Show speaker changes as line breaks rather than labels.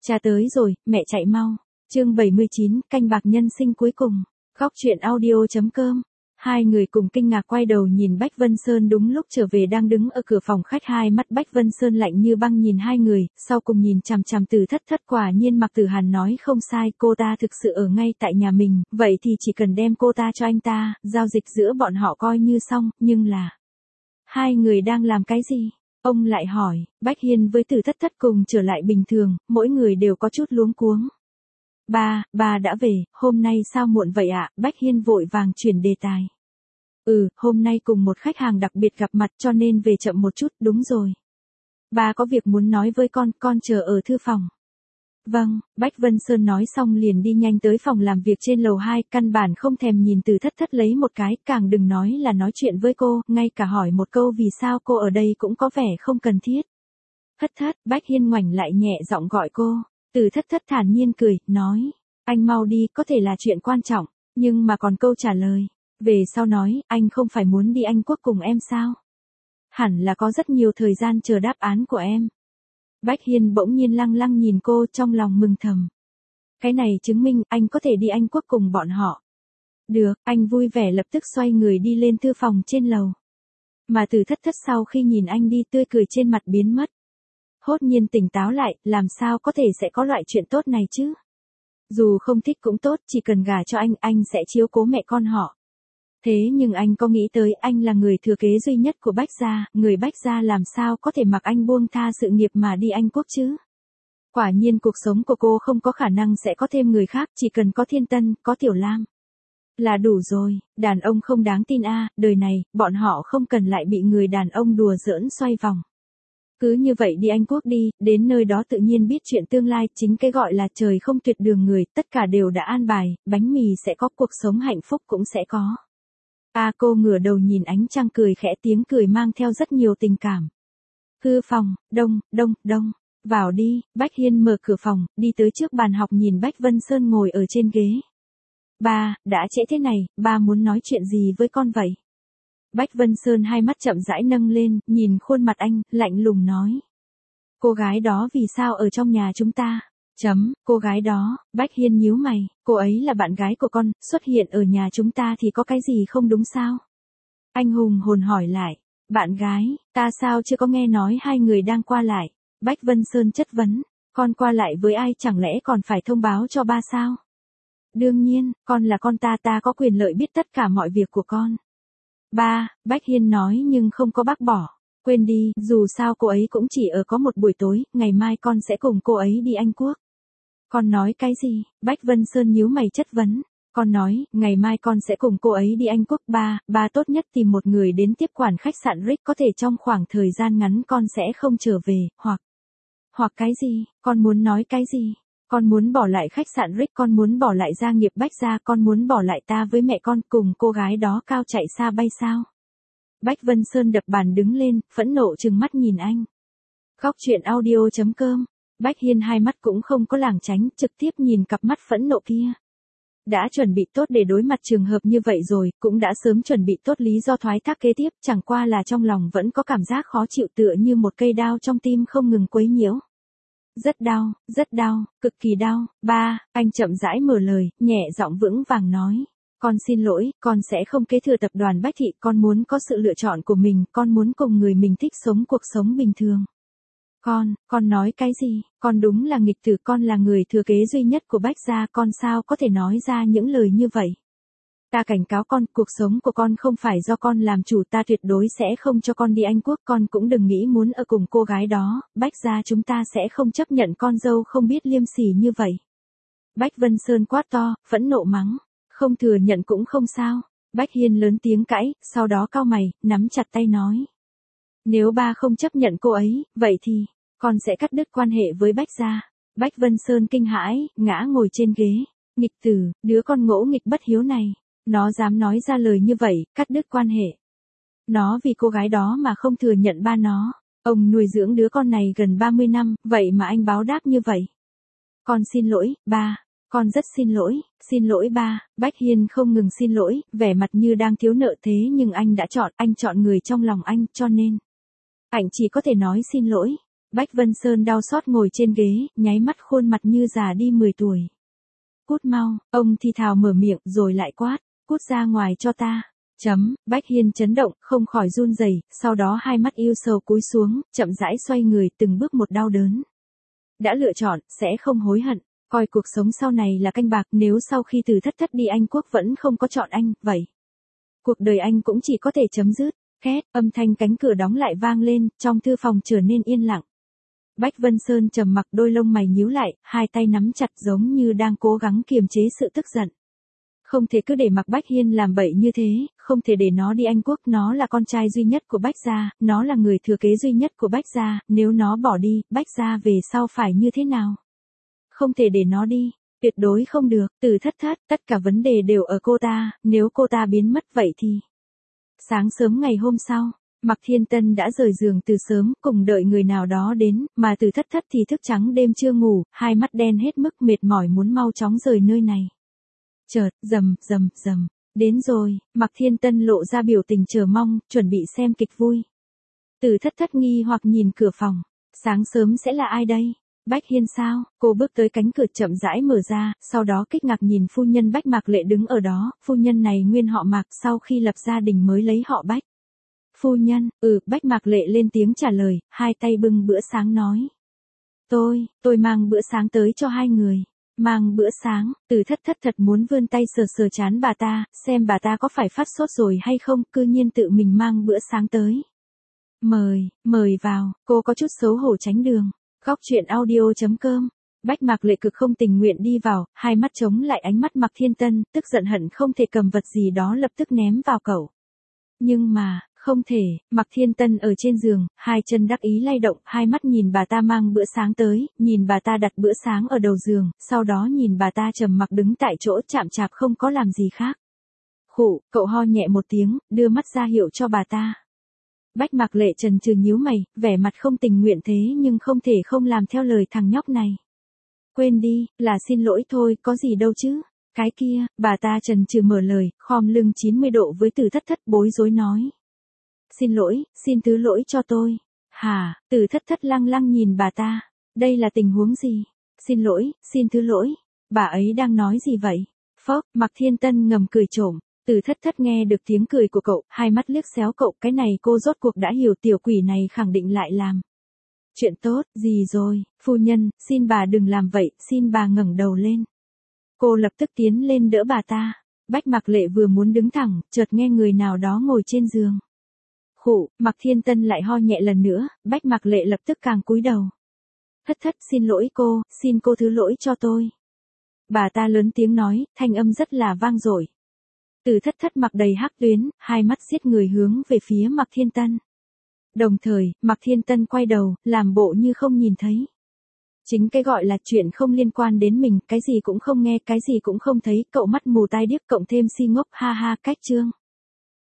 Cha tới rồi, mẹ chạy mau. Chương 79, canh bạc nhân sinh cuối cùng. Góc truyện audio.com. Hai người cùng kinh ngạc quay đầu nhìn Bách Vân Sơn đúng lúc trở về đang đứng ở cửa phòng khách, hai mắt Bách Vân Sơn lạnh như băng nhìn hai người, sau cùng nhìn chằm chằm Từ Thất Thất. Quả nhiên Mạc Tử Hàn nói không sai, cô ta thực sự ở ngay tại nhà mình, vậy thì chỉ cần đem cô ta cho anh ta, giao dịch giữa bọn họ coi như xong, nhưng là... Hai người đang làm cái gì? Ông lại hỏi. Bách Hiên với Từ Thất Thất cùng trở lại bình thường, mỗi người đều có chút luống cuống. Ba đã về, hôm nay sao muộn vậy ạ? Bách Hiên vội vàng chuyển đề tài. Hôm nay cùng một khách hàng đặc biệt gặp mặt cho nên về chậm một chút, đúng rồi. Ba có việc muốn nói với con chờ ở thư phòng. Vâng, Bách Vân Sơn nói xong liền đi nhanh tới phòng làm việc trên lầu 2, căn bản không thèm nhìn Từ Thất Thất lấy một cái, càng đừng nói là nói chuyện với cô, ngay cả hỏi một câu vì sao cô ở đây cũng có vẻ không cần thiết. Thất Thất, Bách Hiên ngoảnh lại nhẹ giọng gọi cô. Từ Thất Thất thản nhiên cười, nói, anh mau đi, có thể là chuyện quan trọng, nhưng mà còn câu trả lời. Về sau nói, anh không phải muốn đi Anh Quốc cùng em sao? Hẳn là có rất nhiều thời gian chờ đáp án của em. Bách Hiên bỗng nhiên lăng lăng nhìn cô, trong lòng mừng thầm. Cái này chứng minh anh có thể đi Anh Quốc cùng bọn họ. Được, anh vui vẻ lập tức xoay người đi lên thư phòng trên lầu. Mà Từ Thất Thất sau khi nhìn anh đi, tươi cười trên mặt biến mất. Hốt nhiên tỉnh táo lại, làm sao có thể sẽ có loại chuyện tốt này chứ? Dù không thích cũng tốt, chỉ cần gả cho anh sẽ chiếu cố mẹ con họ. Thế nhưng anh có nghĩ tới anh là người thừa kế duy nhất của Bách gia, người Bách gia làm sao có thể mặc anh buông tha sự nghiệp mà đi Anh Quốc chứ? Quả nhiên cuộc sống của cô không có khả năng sẽ có thêm người khác, chỉ cần có Thiên Tân, có Tiểu Lam. Là đủ rồi, đàn ông không đáng tin đời này, bọn họ không cần lại bị người đàn ông đùa giỡn xoay vòng. Cứ như vậy đi Anh Quốc đi, đến nơi đó tự nhiên biết chuyện tương lai, chính cái gọi là trời không tuyệt đường người, tất cả đều đã an bài, bánh mì sẽ có, cuộc sống hạnh phúc cũng sẽ có. Cô ngửa đầu nhìn ánh trăng cười khẽ, tiếng cười mang theo rất nhiều tình cảm. Thư phòng, đông, vào đi. Bách Hiên mở cửa phòng, đi tới trước bàn học nhìn Bách Vân Sơn ngồi ở trên ghế. Ba, đã trễ thế này, ba muốn nói chuyện gì với con vậy? Bách Vân Sơn hai mắt chậm rãi nâng lên, nhìn khuôn mặt anh, lạnh lùng nói. Cô gái đó vì sao ở trong nhà chúng ta? Cô gái đó, Bách Hiên nhíu mày, cô ấy là bạn gái của con, xuất hiện ở nhà chúng ta thì có cái gì không đúng sao? Anh hùng hồn hỏi lại, bạn gái, ta sao chưa có nghe nói hai người đang qua lại? Bách Vân Sơn chất vấn, con qua lại với ai chẳng lẽ còn phải thông báo cho ba sao? Đương nhiên, con là con ta có quyền lợi biết tất cả mọi việc của con. Ba, Bách Hiên nói nhưng không có bác bỏ. Quên đi, dù sao cô ấy cũng chỉ ở có một buổi tối, ngày mai con sẽ cùng cô ấy đi Anh Quốc. Con nói cái gì? Bách Vân Sơn nhíu mày chất vấn. Con nói, ngày mai con sẽ cùng cô ấy đi Anh Quốc. Ba tốt nhất tìm một người đến tiếp quản khách sạn Rick, có thể trong khoảng thời gian ngắn con sẽ không trở về, hoặc cái gì? Con muốn nói cái gì? Con muốn bỏ lại khách sạn Rick, con muốn bỏ lại gia nghiệp Bách gia, con muốn bỏ lại ta với mẹ con cùng cô gái đó cao chạy xa bay sao? Bách Vân Sơn đập bàn đứng lên, phẫn nộ trừng mắt nhìn anh. Góc truyện audio.com. Bách Hiên hai mắt cũng không có lảng tránh, trực tiếp nhìn cặp mắt phẫn nộ kia. Đã chuẩn bị tốt để đối mặt trường hợp như vậy rồi, cũng đã sớm chuẩn bị tốt lý do thoái thác kế tiếp, chẳng qua là trong lòng vẫn có cảm giác khó chịu tựa như một cây đao trong tim không ngừng quấy nhiễu. Rất đau, cực kỳ đau. Ba, anh chậm rãi mở lời, nhẹ giọng vững vàng nói. Con xin lỗi, con sẽ không kế thừa tập đoàn Bách Thị, con muốn có sự lựa chọn của mình, con muốn cùng người mình thích sống cuộc sống bình thường. Con nói cái gì? Con đúng là nghịch tử, con là người thừa kế duy nhất của Bách gia, con sao có thể nói ra những lời như vậy? Ta cảnh cáo con, cuộc sống của con không phải do con làm chủ, ta tuyệt đối sẽ không cho con đi Anh Quốc, con cũng đừng nghĩ muốn ở cùng cô gái đó, Bách gia chúng ta sẽ không chấp nhận con dâu không biết liêm sỉ như vậy. Bách Vân Sơn quát to, phẫn nộ mắng, không thừa nhận cũng không sao. Bách Hiên lớn tiếng cãi, sau đó cau mày, nắm chặt tay nói. Nếu ba không chấp nhận cô ấy, vậy thì, con sẽ cắt đứt quan hệ với Bách gia. Bách Vân Sơn kinh hãi, ngã ngồi trên ghế. Nghịch tử, đứa con ngỗ nghịch bất hiếu này. Nó dám nói ra lời như vậy, cắt đứt quan hệ. Nó vì cô gái đó mà không thừa nhận ba nó. Ông nuôi dưỡng đứa con này gần 30 năm, vậy mà anh báo đáp như vậy. Con xin lỗi, ba. Con rất xin lỗi ba. Bách Hiên không ngừng xin lỗi, vẻ mặt như đang thiếu nợ, thế nhưng anh đã chọn người trong lòng anh, cho nên anh chỉ có thể nói xin lỗi. Bách Vân Sơn đau xót ngồi trên ghế, nháy mắt khuôn mặt như già đi 10 tuổi. Cút mau, ông thì thào mở miệng rồi lại quát, cút ra ngoài cho ta. Bách Hiên chấn động, không khỏi run rẩy, sau đó hai mắt yêu sầu cúi xuống, chậm rãi xoay người từng bước một đau đớn. Đã lựa chọn, sẽ không hối hận, coi cuộc sống sau này là canh bạc, nếu sau khi Từ Thất Thất đi Anh Quốc vẫn không có chọn anh, vậy cuộc đời anh cũng chỉ có thể chấm dứt. Két, âm thanh cánh cửa đóng lại vang lên, trong thư phòng trở nên yên lặng. Bách Vân Sơn trầm mặc, đôi lông mày nhíu lại, hai tay nắm chặt giống như đang cố gắng kiềm chế sự tức giận. Không thể cứ để mặc Bách Hiên làm bậy như thế, không thể để nó đi Anh Quốc, nó là con trai duy nhất của Bách gia, nó là người thừa kế duy nhất của Bách gia, nếu nó bỏ đi, Bách gia về sau phải như thế nào? Không thể để nó đi, tuyệt đối không được. Từ Thất Thất, tất cả vấn đề đều ở cô ta, nếu cô ta biến mất vậy thì... Sáng sớm ngày hôm sau, Mạc Thiên Tân đã rời giường từ sớm, cùng đợi người nào đó đến, mà Từ Thất Thất thì thức trắng đêm chưa ngủ, hai mắt đen hết mức mệt mỏi muốn mau chóng rời nơi này. Chợt, rầm, đến rồi, Mạc Thiên Tân lộ ra biểu tình chờ mong, chuẩn bị xem kịch vui. Từ Thất Thất nghi hoặc nhìn cửa phòng, sáng sớm sẽ là ai đây? Bách Hiên sao? Cô bước tới cánh cửa chậm rãi mở ra, sau đó kích ngạc nhìn phu nhân Bách Mạc Lệ đứng ở đó, phu nhân này nguyên họ Mạc, sau khi lập gia đình mới lấy họ Bách. Phu nhân, Bách Mạc Lệ lên tiếng trả lời, hai tay bưng bữa sáng nói. Tôi mang bữa sáng tới cho hai người. Mang bữa sáng, Từ Thất Thất thật muốn vươn tay sờ sờ trán bà ta, xem bà ta có phải phát sốt rồi hay không, cư nhiên tự mình mang bữa sáng tới. Mời vào, cô có chút xấu hổ tránh đường. Góc truyện audio.com. Bách Mạc Lệ cực không tình nguyện đi vào, hai mắt chống lại ánh mắt Mạc Thiên Tân, tức giận hận không thể cầm vật gì đó lập tức ném vào cậu. Nhưng mà, không thể, Mạc Thiên Tân ở trên giường, hai chân đắc ý lay động, hai mắt nhìn bà ta mang bữa sáng tới, nhìn bà ta đặt bữa sáng ở đầu giường, sau đó nhìn bà ta trầm mặc đứng tại chỗ chạm chạp không có làm gì khác. Khụ, cậu ho nhẹ một tiếng, đưa mắt ra hiệu cho bà ta. Bách Mạc Lệ trần trừ nhíu mày, vẻ mặt không tình nguyện thế nhưng không thể không làm theo lời thằng nhóc này. Quên đi, là xin lỗi thôi, có gì đâu chứ. Cái kia, bà ta trần trừ mở lời, khom lưng 90 độ với Từ Thất Thất bối rối nói. Xin lỗi, xin thứ lỗi cho tôi. Hả, Từ Thất Thất lăng lăng nhìn bà ta. Đây là tình huống gì? Xin lỗi, xin thứ lỗi. Bà ấy đang nói gì vậy? Phốc, Mạc Thiên Tân ngầm cười trộm. Từ Thất Thất nghe được tiếng cười của cậu, hai mắt liếc xéo cậu, cái này cô rốt cuộc đã hiểu tiểu quỷ này khẳng định lại làm. Chuyện tốt, gì rồi, phu nhân, xin bà đừng làm vậy, xin bà ngẩng đầu lên. Cô lập tức tiến lên đỡ bà ta. Bách Mạc Lệ vừa muốn đứng thẳng, chợt nghe người nào đó ngồi trên giường. Khụ, Mạc Thiên Tân lại ho nhẹ lần nữa, Bách Mạc Lệ lập tức càng cúi đầu. Thất Thất xin lỗi cô, xin cô thứ lỗi cho tôi. Bà ta lớn tiếng nói, thanh âm rất là vang dội. Từ Thất Thất mặt đầy hắc tuyến, hai mắt giết người hướng về phía Mạc Thiên Tân. Đồng thời, Mạc Thiên Tân quay đầu, làm bộ như không nhìn thấy. Chính cái gọi là chuyện không liên quan đến mình, cái gì cũng không nghe, cái gì cũng không thấy, cậu mắt mù tai điếc cộng thêm si ngốc, ha ha, cách chương.